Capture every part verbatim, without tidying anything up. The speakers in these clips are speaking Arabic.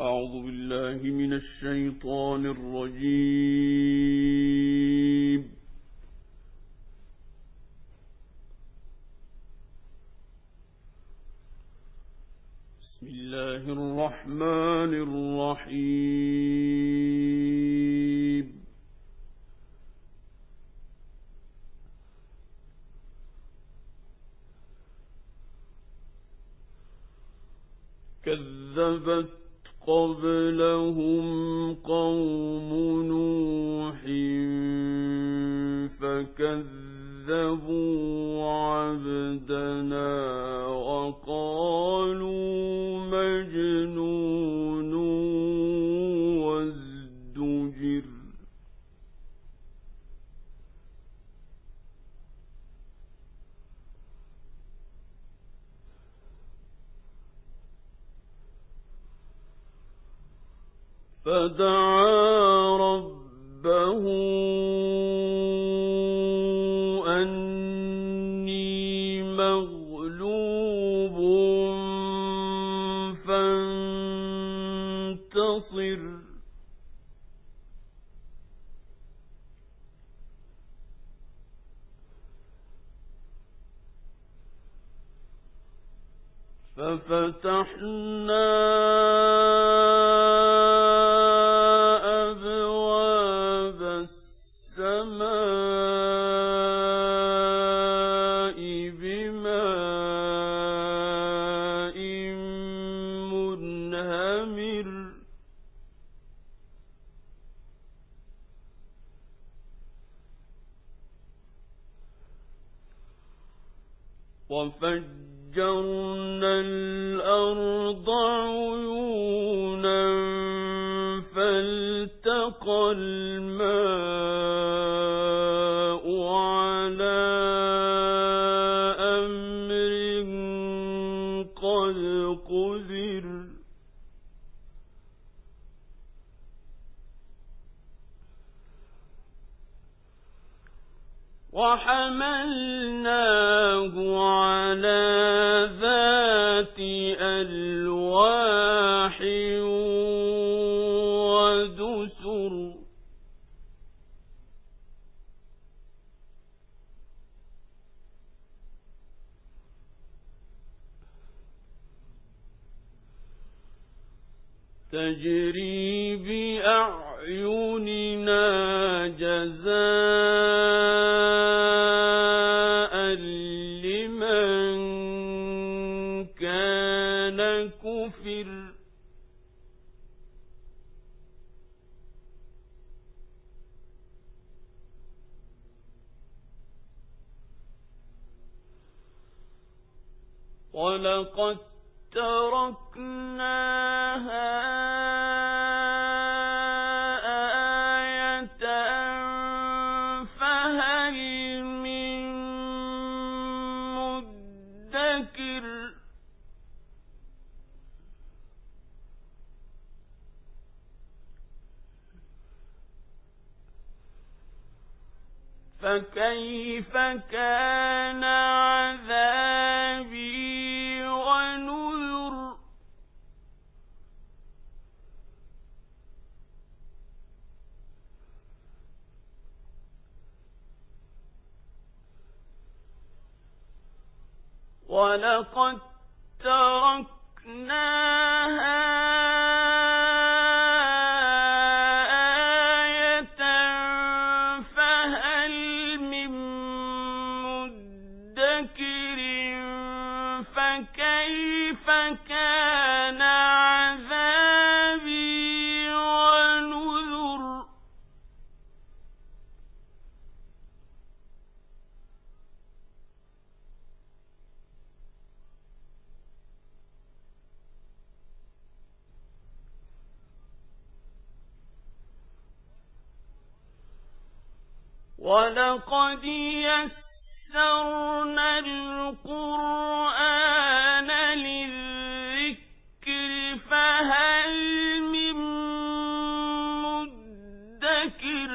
أعوذ بالله من الشيطان الرجيم. بسم الله الرحمن الرحيم. كذبت قبلهم قوم نوح فكذبوا عبدنا وقالوا مجنون وازدجر. فدعا ربه أني مغلوب فانتصر. ففتحنا وفجرنا الأرض عيونا فالتقى الماء على أمر قد قدر. وحملناه على ذات ألواح ودسر. تجري بأعيننا جزاء لمن كان كفر. ولقد تركناها آية فهل من مدكر. فكيف كان عذابي ونذر. ولقد تركناها آية فهل من مدكر. فكيف كان عذابي ونذر. ولقد يسرنا القرآن للذكر فهل من مدكر.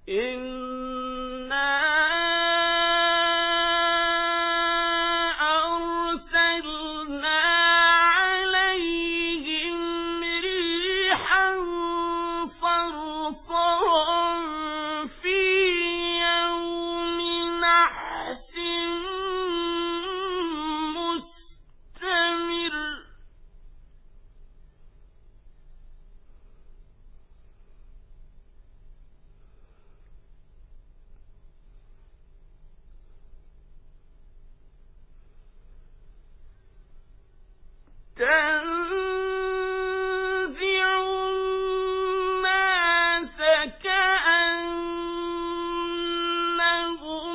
إنا أرسلنا عليهم ريحا صرصرا في يوم نحس مستمر تنزع الناس كأنهم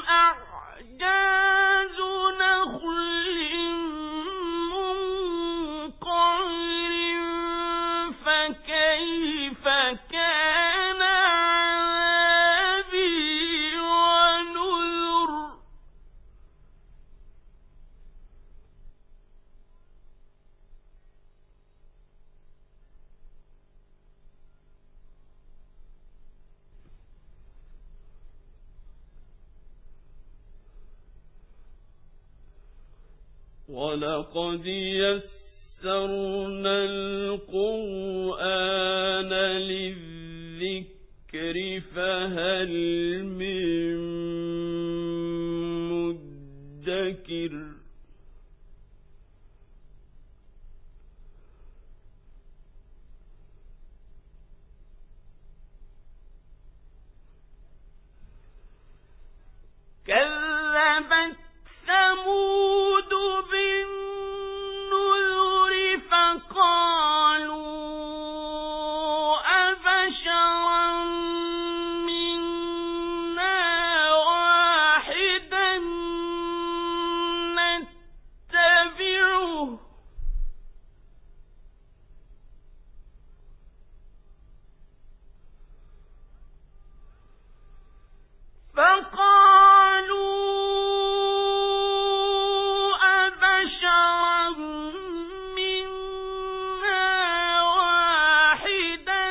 أعجاز نخل منقعر فكيف كان عذابي ونذر ولقد يسرنا القرآن للذكر فهل من مدكر كذبت ثمود بالنذر فقالوا أبشرا منا واحدا نتبعه فقالوا أبشرا منا واحدا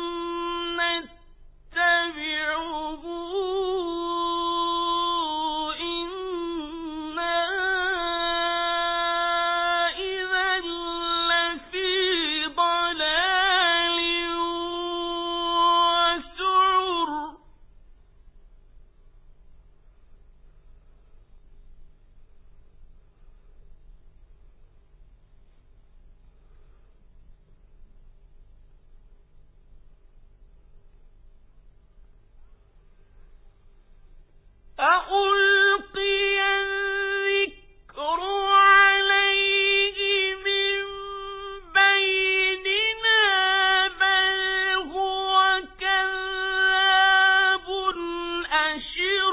نتبعه إنا إذا لفي ضلال وسعر أألقي الذكر عليه من بيننا بل هو كذاب أشر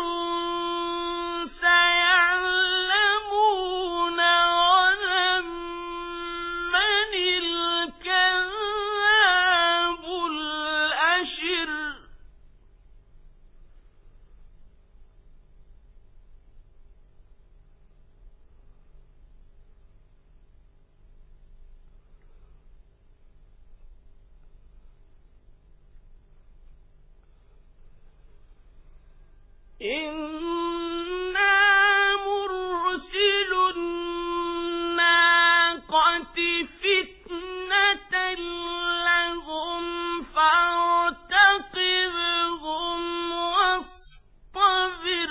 سيعلمون غدا من الكذاب الأشر إنا مرسل الناقة فتنة لهم فارتقبهم واصطبر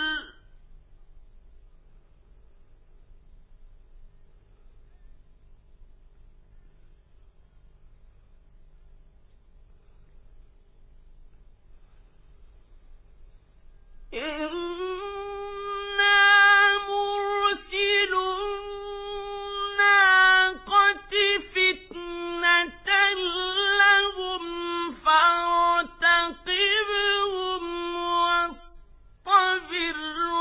إنا مرسل الناقة فتنة لهم فارتقبهم واصطبر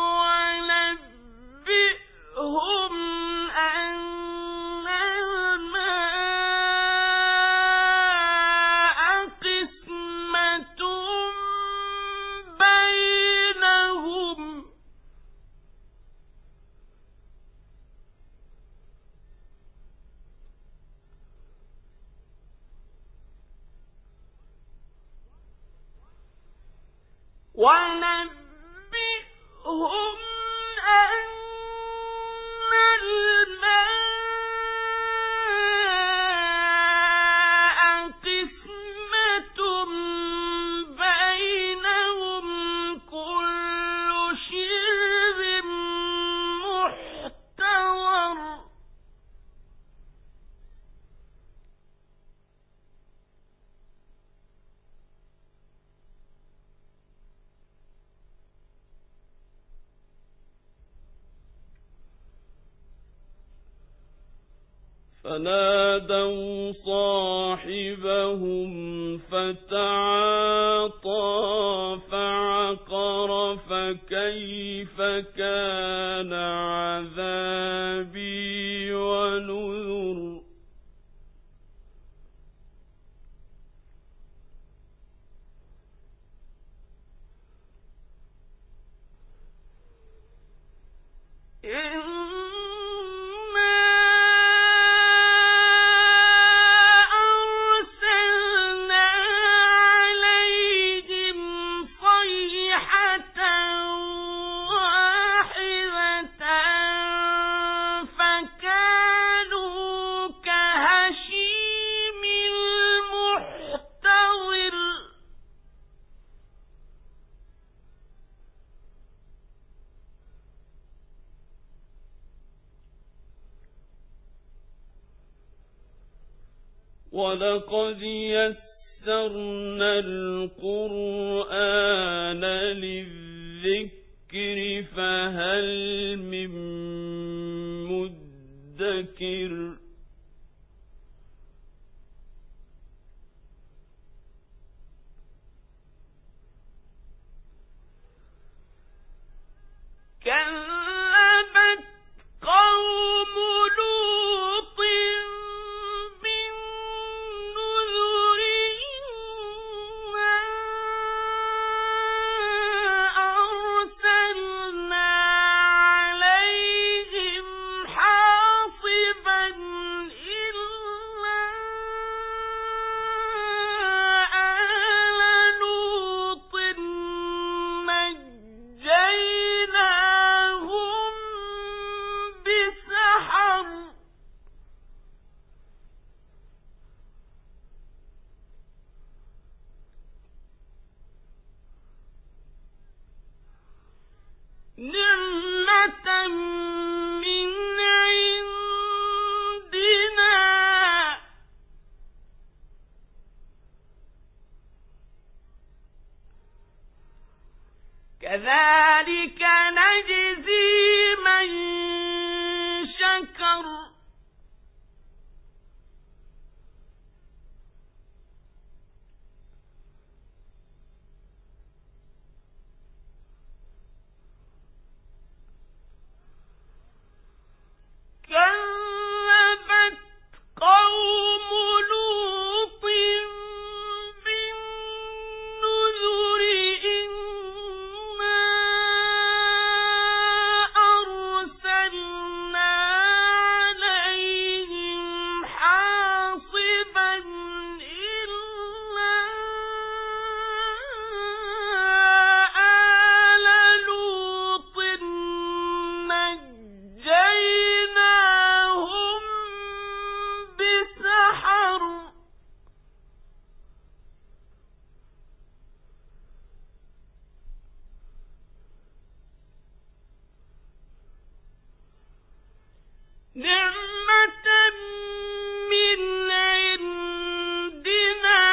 ونبئهم أن الماء قسمة بينهم ونبئهم أن الماء قسمة بينهم كل شرب محتضر فنادوا صاحبهم فتعاطى فعقر فكيف كان عذابي ونذر ولقد يسرنا القرآن للذكر فهل من مدكر كذبت قوم لوط نعمة من عندنا كذلك نجزي من شكر كذبت قوم لوط بالنذر إنا أرسلنا عليهم حاصبا إلا آل لوط نجيناهم بسحر نعمة من عندنا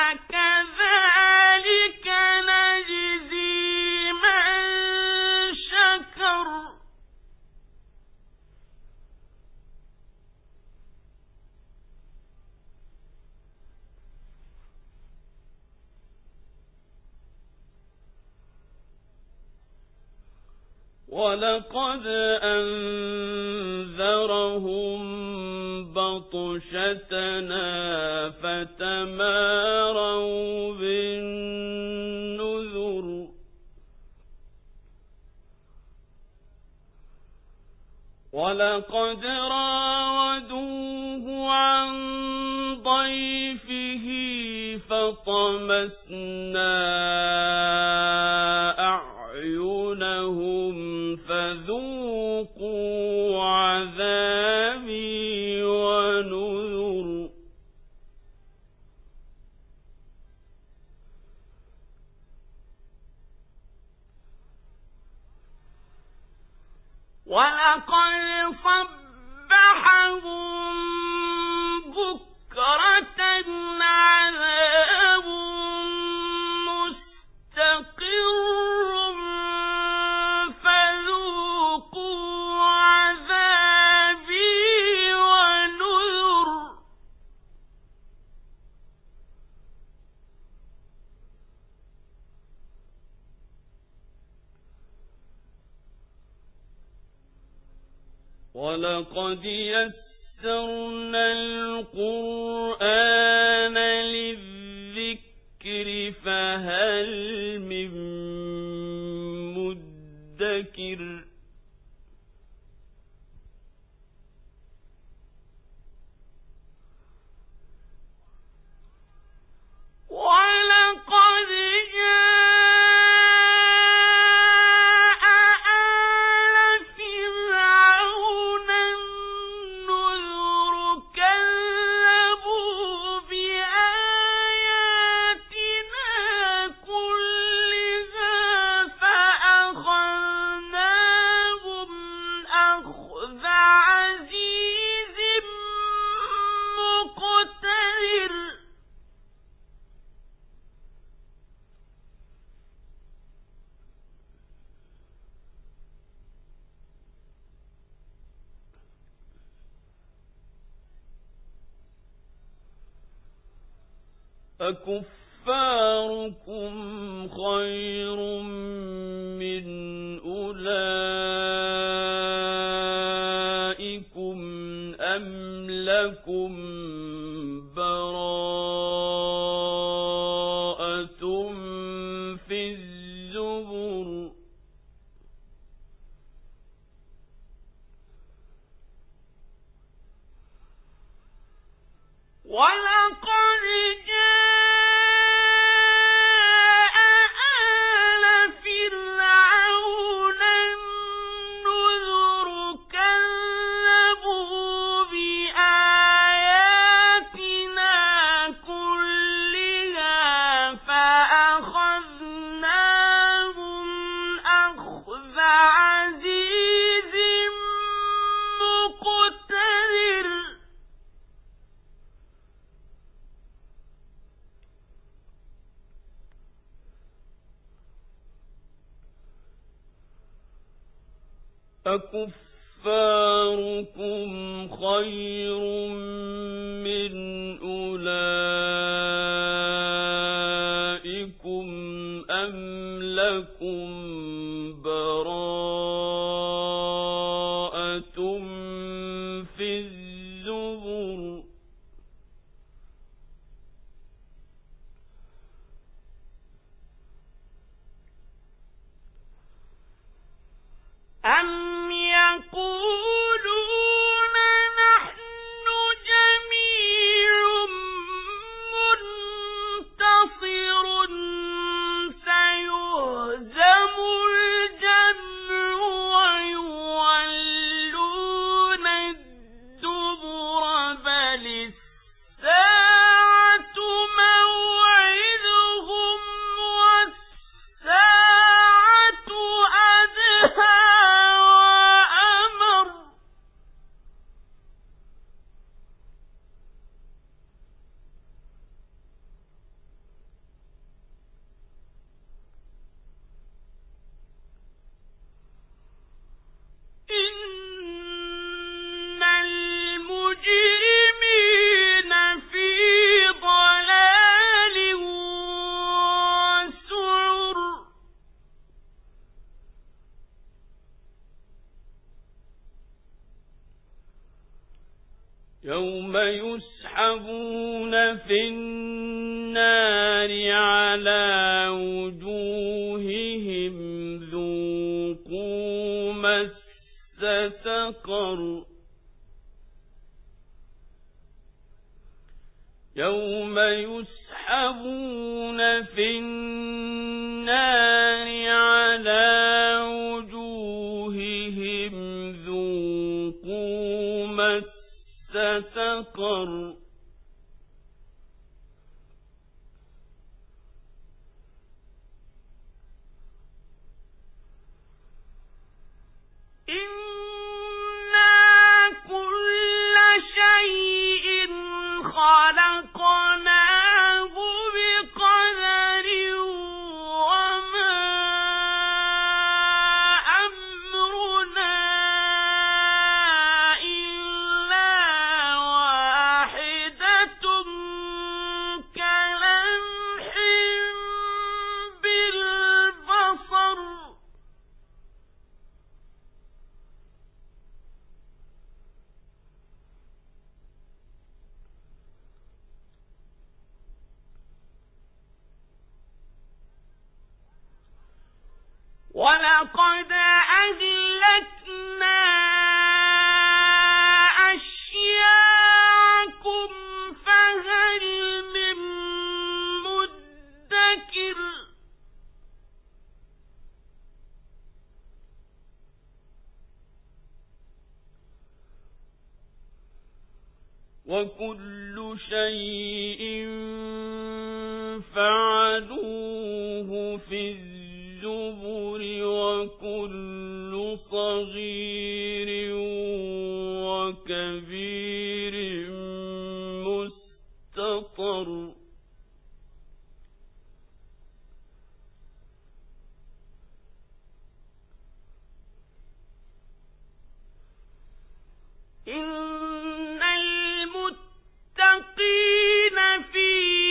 كذلك نجزي من شكر ولقد أنذرهم بطشتنا فتماروا بالنذر ولقد راودوه عن ضيفه فطمسنا ولقد صبحهم بكرة عذاب مستقر فذوقوا عذابي ونذر ولقد يسرنا القرآن للذكر فهل من مدكر ولقد جاء آل فرعون النذر كذبوا بآياتنا كلها فأخذناهم أخذ عزيز مقتدر أكفاركم خير من أولئكم أم لكم براءة في الزبر ولقد جاء آل فرعون النذر كذبوا بآياتنا كلها فأخذناهم أخذ عزيز مقتدر أكفاركم خير من أولئكم أم لكم براءة في الزبر أم يقولون نحن جميع منتصر سيهزم الجمع ويولون الدبر بل الساعة موعدهم والساعة أدهى يوم يسحبون في النار على وجوههم ذوقوا مس سقر يوم يسحبون في النار على وجوههم ذوقوا مس سقر إن ولقد أهلكنا أشياعكم فهل من مدكر وكل شيء فعلوه في الزبر وكل صغير وكبير مستطر إن المتقين في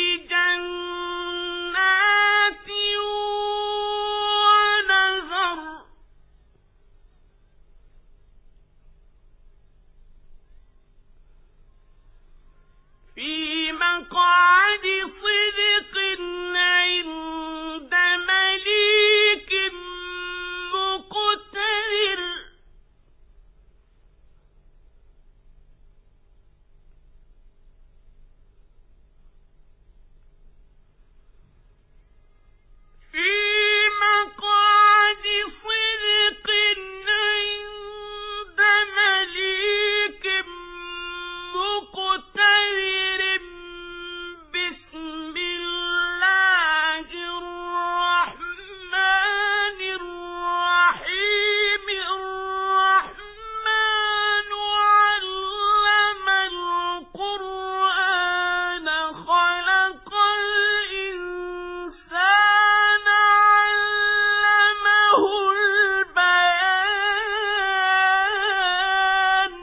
جنات ونهر في مقعد صدق عند مليك مقتدر في مقعد صدق عند مليك مقتدر بسم الله الرحمن الرحيم الرحمن علم القرآن خلق الإنسان علمه البيان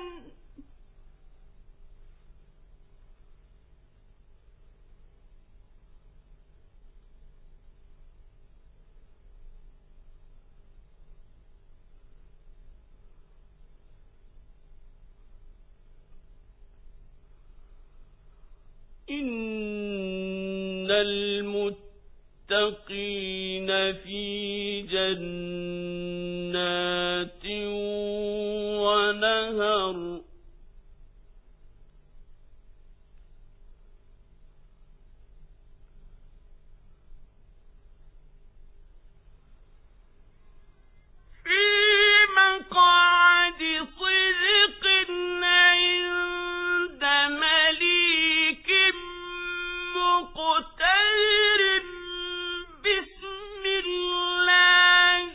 إن المتقين في جنات ونهر في مقعد صدق عند مليك مقتدر بسم الله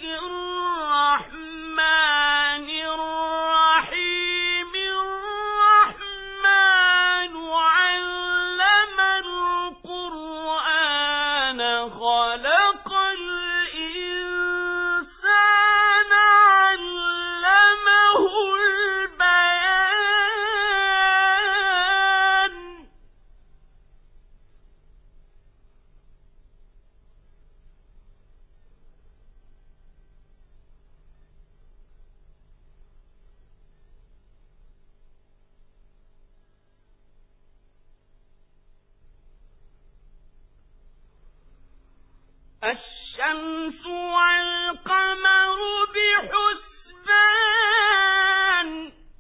الرحمن الرحيم الرحمن علم القرآن خلق الإنسان علمه البيان الشمس والقمر بحسبان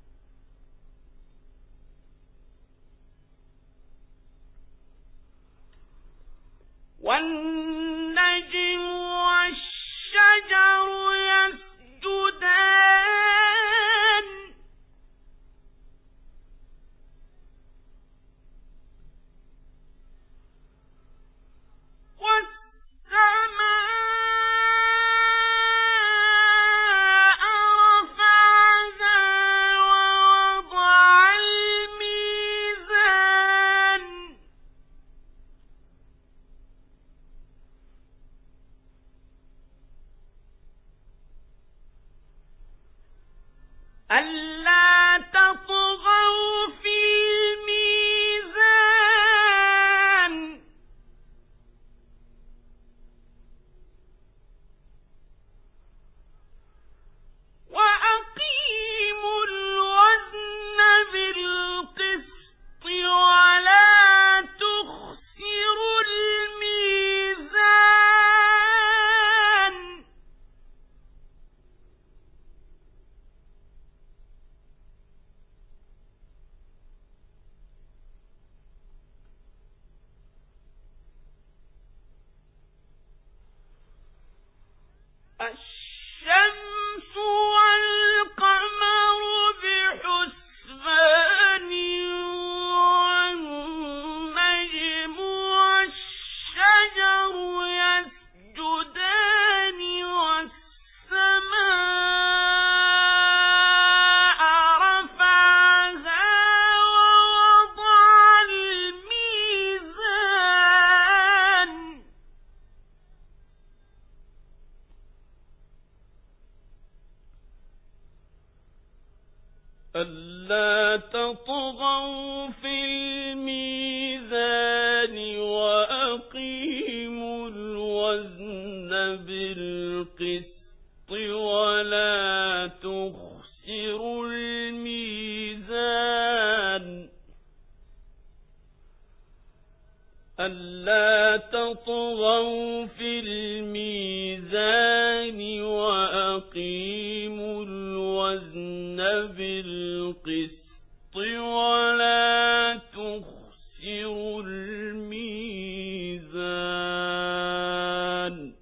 والنجم والشجر يسجدان والسماء رفعها ووضع الميزان ألا تطغوا في الميزان وأقيموا الوزن بالقسط ولا تخسروا الميزان الشمس والقمر بحسبان والنجم والشجر يسجدان والسماء رفعها ووضع الميزان ألا تطغوا في الميزان وأقيموا الوزن بالقسط ولا تخسروا الميزان ألا تطغوا في الميزان وأقيموا الوزن بالقسط ولا تخسروا الميزان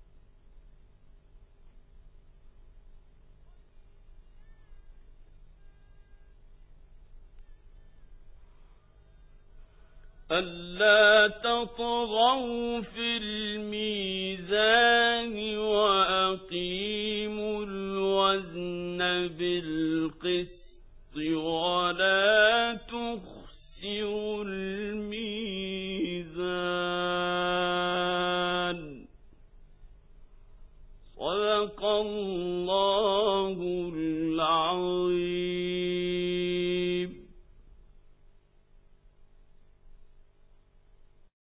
ألا تطغوا في الميزان وأقيموا الوزن بالقسط ولا تخسروا الميزان صدق الله العظيم.